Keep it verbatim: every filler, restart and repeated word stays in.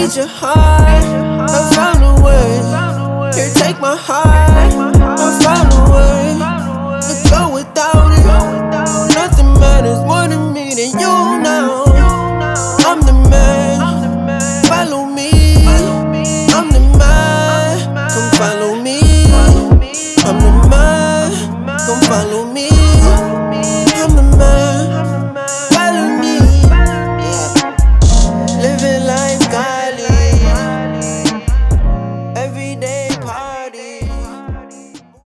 get you high. I found a way. Here, take my heart.